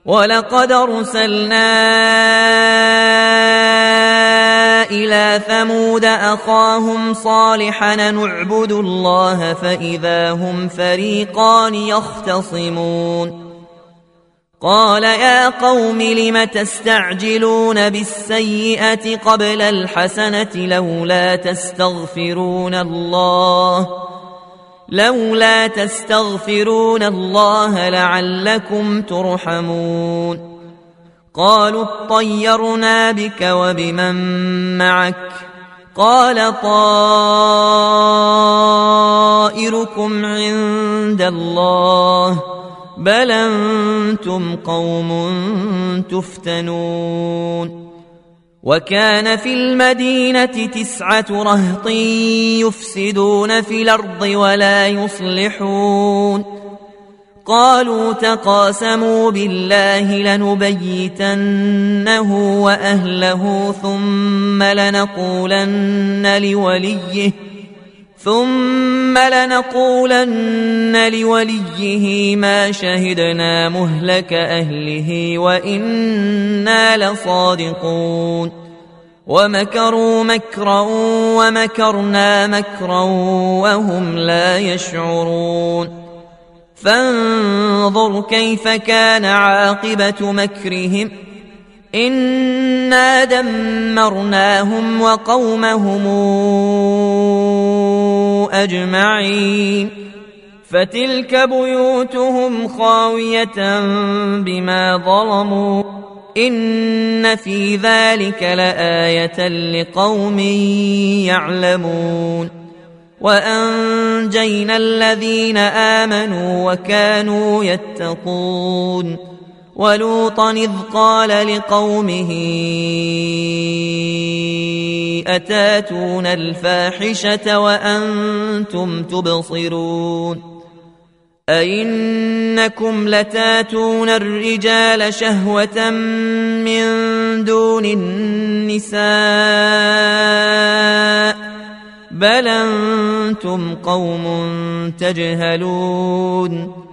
ولقد أرسلنا إلى ثمود أخاهم صالحا أن اعبدوا الله فإذا هم فريقان يختصمون قال يا قوم لم تستعجلون بالسيئة قبل الحسنة لولا تستغفرون الله لعلكم ترحمون قالوا اطيرنا بك وبمن معك قال طائركم عند الله بل أنتم قوم تفتنون وكان في المدينة 9 رهط يفسدون في الأرض ولا يصلحون قالوا تقاسموا بالله لنبيتنه وأهله ثم لنقولن لوليه ما شهدنا مهلك أهله وإنا لصادقون ومكروا مكرا ومكرنا مكرا وهم لا يشعرون فانظر كيف كان عاقبة مكرهم إنا دمرناهم وقومهم أجمعين فتلك بيوتهم خاوية بما ظلموا إن في ذلك لآية لقوم يعلمون وأنجينا الذين آمنوا وكانوا يتقون ولوطا إذ قال لقومه أتاتون الفاحشة وأنتم تبصرون أئنكم لتاتون الرجال شهوة من دون النساء بل أنتم قوم تجهلون